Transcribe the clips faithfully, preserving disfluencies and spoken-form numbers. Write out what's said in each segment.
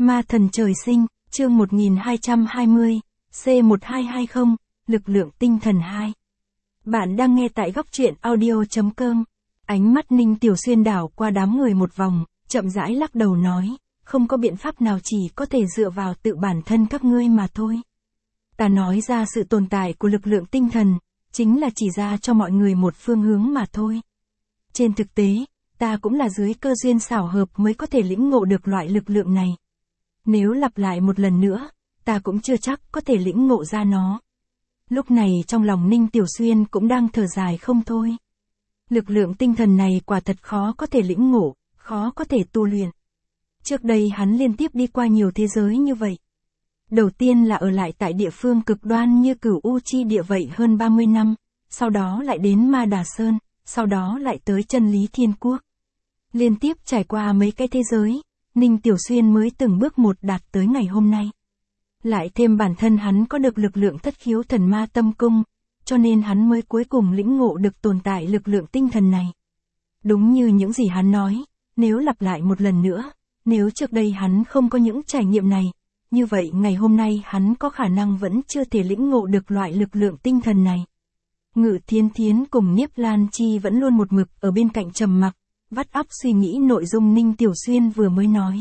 Ma thần trời sinh, chương một nghìn hai trăm hai mươi, C một hai hai không, lực lượng tinh thần hai. Bạn đang nghe tại góc truyện audio chấm com. Ánh mắt Ninh Tiểu Xuyên đảo qua đám người một vòng, chậm rãi lắc đầu nói, không có biện pháp nào, chỉ có thể dựa vào tự bản thân các ngươi mà thôi. Ta nói ra sự tồn tại của lực lượng tinh thần, chính là chỉ ra cho mọi người một phương hướng mà thôi. Trên thực tế, ta cũng là dưới cơ duyên xảo hợp mới có thể lĩnh ngộ được loại lực lượng này. Nếu lặp lại một lần nữa, ta cũng chưa chắc có thể lĩnh ngộ ra nó. Lúc này trong lòng Ninh Tiểu Xuyên cũng đang thở dài không thôi. Lực lượng tinh thần này quả thật khó có thể lĩnh ngộ, khó có thể tu luyện. Trước đây hắn liên tiếp đi qua nhiều thế giới như vậy. Đầu tiên là ở lại tại địa phương cực đoan như Cửu U Chi Địa vậy hơn ba mươi năm, sau đó lại đến Ma Đà Sơn, sau đó lại tới Chân Lý Thiên Quốc. Liên tiếp trải qua mấy cái thế giới, Ninh Tiểu Xuyên mới từng bước một đạt tới ngày hôm nay. Lại thêm bản thân hắn có được lực lượng thất khiếu thần ma tâm cung, cho nên hắn mới cuối cùng lĩnh ngộ được tồn tại lực lượng tinh thần này. Đúng như những gì hắn nói, nếu lặp lại một lần nữa, nếu trước đây hắn không có những trải nghiệm này, như vậy ngày hôm nay hắn có khả năng vẫn chưa thể lĩnh ngộ được loại lực lượng tinh thần này. Ngự Thiên Thiến cùng Niếp Lan Chi vẫn luôn một mực ở bên cạnh trầm mặc, vắt óc suy nghĩ nội dung Ninh Tiểu Xuyên vừa mới nói.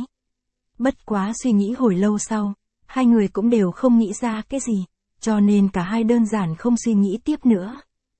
Bất quá suy nghĩ hồi lâu sau, hai người cũng đều không nghĩ ra cái gì, cho nên cả hai đơn giản không suy nghĩ tiếp nữa.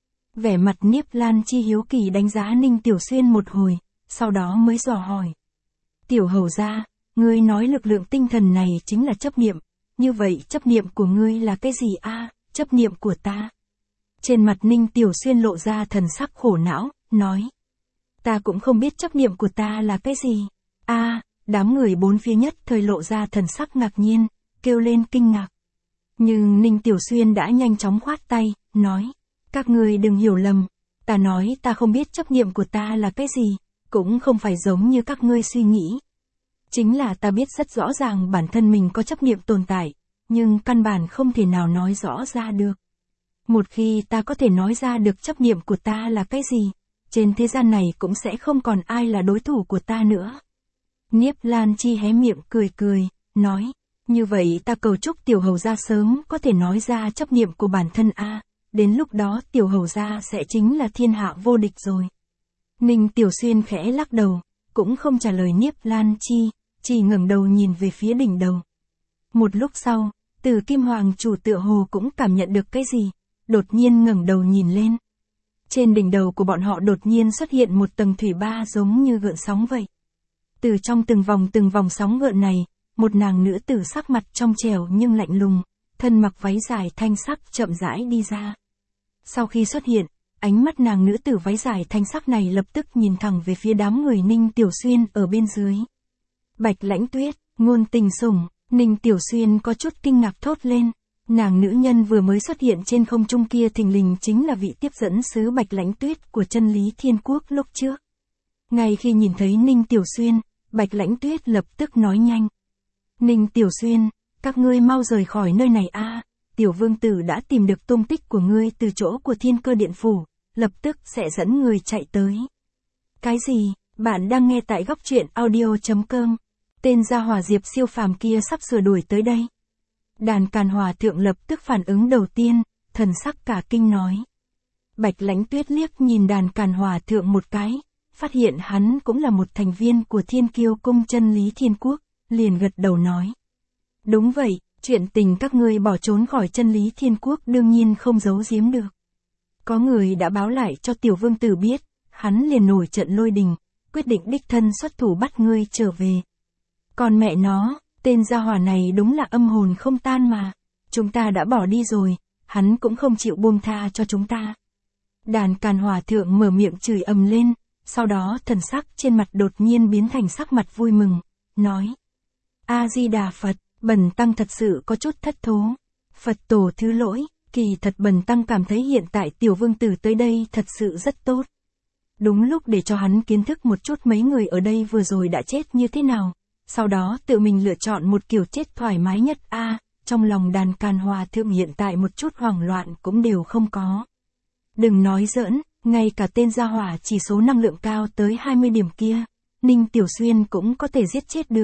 Vẻ mặt Niếp Lan Chi hiếu kỳ đánh giá Ninh Tiểu Xuyên một hồi, sau đó mới dò hỏi. Tiểu hầu gia, ngươi nói lực lượng tinh thần này chính là chấp niệm, như vậy chấp niệm của ngươi là cái gì a? À, chấp niệm của ta. Trên mặt Ninh Tiểu Xuyên lộ ra thần sắc khổ não, nói. Ta cũng không biết chấp niệm của ta là cái gì. A, à, đám người bốn phía nhất thời lộ ra thần sắc ngạc nhiên, kêu lên kinh ngạc. Nhưng Ninh Tiểu Xuyên đã nhanh chóng khoát tay, nói. Các ngươi đừng hiểu lầm, ta nói ta không biết chấp niệm của ta là cái gì, cũng không phải giống như các ngươi suy nghĩ. Chính là ta biết rất rõ ràng bản thân mình có chấp niệm tồn tại, nhưng căn bản không thể nào nói rõ ra được. Một khi ta có thể nói ra được chấp niệm của ta là cái gì, trên thế gian này cũng sẽ không còn ai là đối thủ của ta nữa. Niếp Lan Chi hé miệng cười cười, nói, như vậy ta cầu chúc tiểu hầu gia sớm có thể nói ra chấp niệm của bản thân a, đến lúc đó tiểu hầu gia sẽ chính là thiên hạ vô địch rồi. Ninh Tiểu Xuyên khẽ lắc đầu, cũng không trả lời Niếp Lan Chi, chỉ ngẩng đầu nhìn về phía đỉnh đầu. Một lúc sau, Từ Kim Hoàng chủ tựa hồ cũng cảm nhận được cái gì, đột nhiên ngẩng đầu nhìn lên. Trên đỉnh đầu của bọn họ đột nhiên xuất hiện một tầng thủy ba giống như gợn sóng vậy. Từ trong từng vòng từng vòng sóng gợn này, một nàng nữ tử sắc mặt trong trẻo nhưng lạnh lùng, thân mặc váy dài thanh sắc chậm rãi đi ra. Sau khi xuất hiện, ánh mắt nàng nữ tử váy dài thanh sắc này lập tức nhìn thẳng về phía đám người Ninh Tiểu Xuyên ở bên dưới. Bạch Lãnh Tuyết, ngôn tình sủng, Ninh Tiểu Xuyên có chút kinh ngạc thốt lên. Nàng nữ nhân vừa mới xuất hiện trên không trung kia thình lình chính là vị tiếp dẫn sứ Bạch Lãnh Tuyết của Chân Lý Thiên Quốc lúc trước. Ngay khi nhìn thấy Ninh Tiểu Xuyên, Bạch Lãnh Tuyết lập tức nói nhanh. Ninh Tiểu Xuyên, các ngươi mau rời khỏi nơi này a, tiểu vương tử đã tìm được tung tích của ngươi từ chỗ của Thiên Cơ Điện Phủ, lập tức sẽ dẫn người chạy tới. Cái gì, bạn đang nghe tại góc truyện audio chấm com, tên gia hỏa Diệp siêu phàm kia sắp sửa đuổi tới đây. Đàn Càn Hòa Thượng lập tức phản ứng đầu tiên, thần sắc cả kinh nói. Bạch Lãnh Tuyết liếc nhìn Đàn Càn Hòa Thượng một cái, phát hiện hắn cũng là một thành viên của Thiên Kiêu Cung Chân Lý Thiên Quốc, liền gật đầu nói. Đúng vậy, chuyện tình các ngươi bỏ trốn khỏi Chân Lý Thiên Quốc đương nhiên không giấu giếm được. Có người đã báo lại cho tiểu vương tử biết, hắn liền nổi trận lôi đình, quyết định đích thân xuất thủ bắt ngươi trở về. Còn mẹ nó, tên gia hỏa này đúng là âm hồn không tan mà. Chúng ta đã bỏ đi rồi, hắn cũng không chịu buông tha cho chúng ta. Đàn Càn Hòa Thượng mở miệng chửi ầm lên, sau đó thần sắc trên mặt đột nhiên biến thành sắc mặt vui mừng, nói. A-di-đà Phật, bần tăng thật sự có chút thất thố. Phật tổ thứ lỗi, kỳ thật bần tăng cảm thấy hiện tại tiểu vương tử tới đây thật sự rất tốt. Đúng lúc để cho hắn kiến thức một chút mấy người ở đây vừa rồi đã chết như thế nào. Sau đó tự mình lựa chọn một kiểu chết thoải mái nhất a, à, trong lòng Đàn Càn Hòa Thượng hiện tại một chút hoảng loạn cũng đều không có. Đừng nói giỡn, ngay cả tên gia hỏa chỉ số năng lượng cao tới hai mươi điểm kia, Ninh Tiểu Xuyên cũng có thể giết chết được.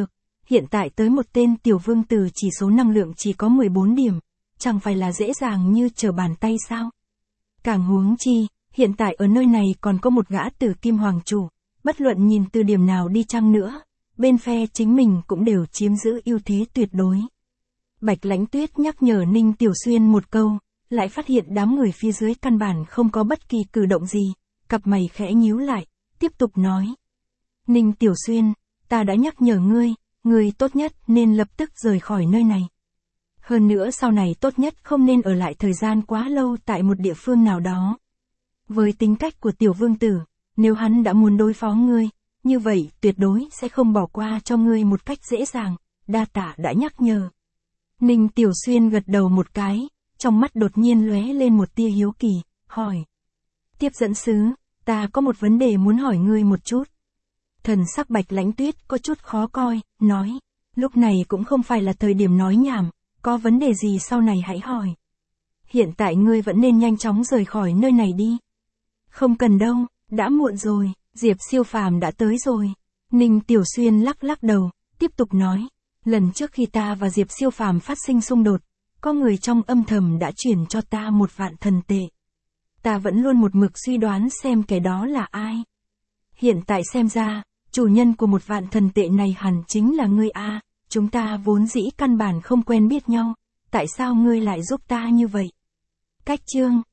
hiện tại tới một tên tiểu vương tử chỉ số năng lượng chỉ có mười bốn điểm, chẳng phải là dễ dàng như trở bàn tay sao? Càng huống chi, hiện tại ở nơi này còn có một gã tử kim hoàng chủ, bất luận nhìn từ điểm nào đi chăng nữa, bên phe chính mình cũng đều chiếm giữ ưu thế tuyệt đối. Bạch Lãnh Tuyết nhắc nhở Ninh Tiểu Xuyên một câu, lại phát hiện đám người phía dưới căn bản không có bất kỳ cử động gì, cặp mày khẽ nhíu lại, tiếp tục nói. Ninh Tiểu Xuyên, ta đã nhắc nhở ngươi, ngươi tốt nhất nên lập tức rời khỏi nơi này. Hơn nữa sau này tốt nhất không nên ở lại thời gian quá lâu tại một địa phương nào đó. Với tính cách của tiểu vương tử, nếu hắn đã muốn đối phó ngươi, như vậy tuyệt đối sẽ không bỏ qua cho ngươi một cách dễ dàng, đa tạ đã nhắc nhở. Ninh Tiểu Xuyên gật đầu một cái, trong mắt đột nhiên lóe lên một tia hiếu kỳ, hỏi. Tiếp dẫn sứ, ta có một vấn đề muốn hỏi ngươi một chút. Thần sắc Bạch Lãnh Tuyết có chút khó coi, nói. Lúc này cũng không phải là thời điểm nói nhảm, có vấn đề gì sau này hãy hỏi. Hiện tại ngươi vẫn nên nhanh chóng rời khỏi nơi này đi. Không cần đâu, đã muộn rồi, Diệp Siêu Phàm đã tới rồi. Ninh Tiểu Xuyên lắc lắc đầu, tiếp tục nói. Lần trước khi ta và Diệp Siêu Phàm phát sinh xung đột, có người trong âm thầm đã chuyển cho ta một vạn thần tệ. Ta vẫn luôn một mực suy đoán xem kẻ đó là ai. Hiện tại xem ra, chủ nhân của một vạn thần tệ này hẳn chính là ngươi a. Chúng ta vốn dĩ căn bản không quen biết nhau, tại sao ngươi lại giúp ta như vậy? Cách chương